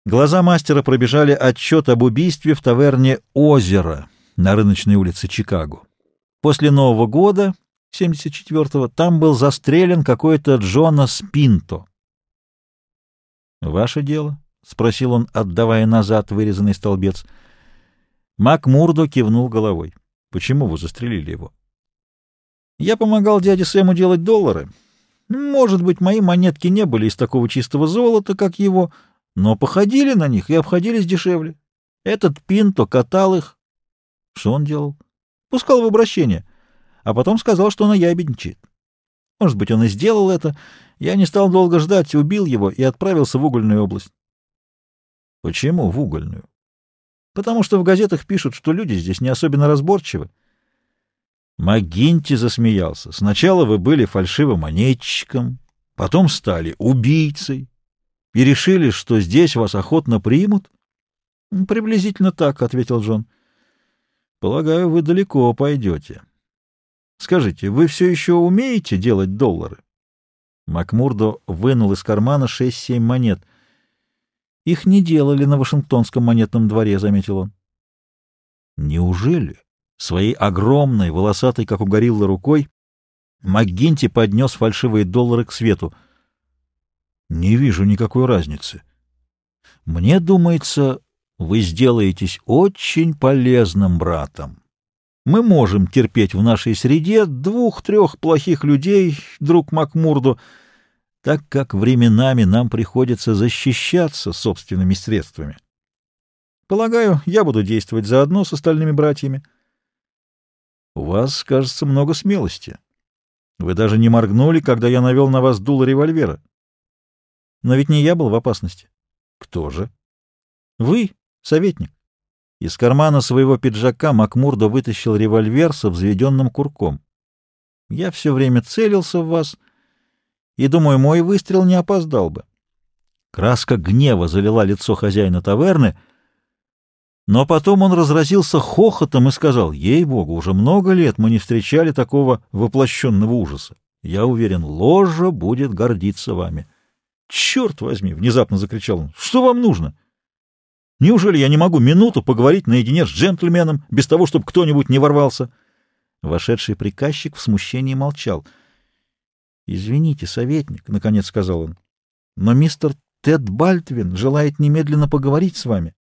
Глаза мастера пробежали отчет об убийстве в таверне «Озеро» на рыночной улице Чикаго. После Нового года, 74-го, там был застрелен какой-то Джонас Пинто. «Ваше дело?» — спросил он, отдавая назад вырезанный столбец. Макмурдо кивнул головой. «Почему вы застрелили его?» «Я помогал дяде Сэму делать доллары. Может быть, мои монетки не были из такого чистого золота, как его, но походили на них и обходились дешевле. Этот Пинто катал их». «Что он делал?» «Пускал в обращение, а потом сказал, что он наябедничает. Может быть, он и сделал это. Я не стал долго ждать, убил его и отправился в угольную область». «Почему в угольную?» «Потому что в газетах пишут, что люди здесь не особенно разборчивы». МакГинти засмеялся. «Сначала вы были фальшивомонетчиком, потом стали убийцей и решили, что здесь вас охотно примут?» «Приблизительно так», — ответил Джон. «Полагаю, вы далеко пойдете. Скажите, вы все еще умеете делать доллары?» Макмурдо вынул из кармана 6-7 монет. «Их не делали на Вашингтонском монетном дворе», — заметил он. «Неужели?» Своей огромной, волосатой, как у гориллы, рукой МакГинти поднес фальшивые доллары к свету. «Не вижу никакой разницы. Мне думается, вы сделаетесь очень полезным братом. Мы можем терпеть в нашей среде 2-3 плохих людей, друг Макмурдо, так как временами нам приходится защищаться собственными средствами. Полагаю, я буду действовать заодно с остальными братьями». «У вас, кажется, много смелости. Вы даже не моргнули, когда я навел на вас дуло револьвера». «Но ведь не я был в опасности». «Кто же?» «Вы, советник». Из кармана своего пиджака Макмурдо вытащил револьвер со взведенным курком. «Я все время целился в вас, и, думаю, мой выстрел не опоздал бы». Краска гнева залила лицо хозяина таверны, но потом он разразился хохотом и сказал: «Ей-богу, уже много лет мы не встречали такого воплощенного ужаса. Я уверен, ложа будет гордиться вами». «Черт возьми!» — внезапно закричал он. «Что вам нужно? Неужели я не могу минуту поговорить наедине с джентльменом, без того, чтобы кто-нибудь не ворвался?» Вошедший приказчик в смущении молчал. «Извините, советник», — наконец сказал он, — «но мистер Тед Бальтвин желает немедленно поговорить с вами».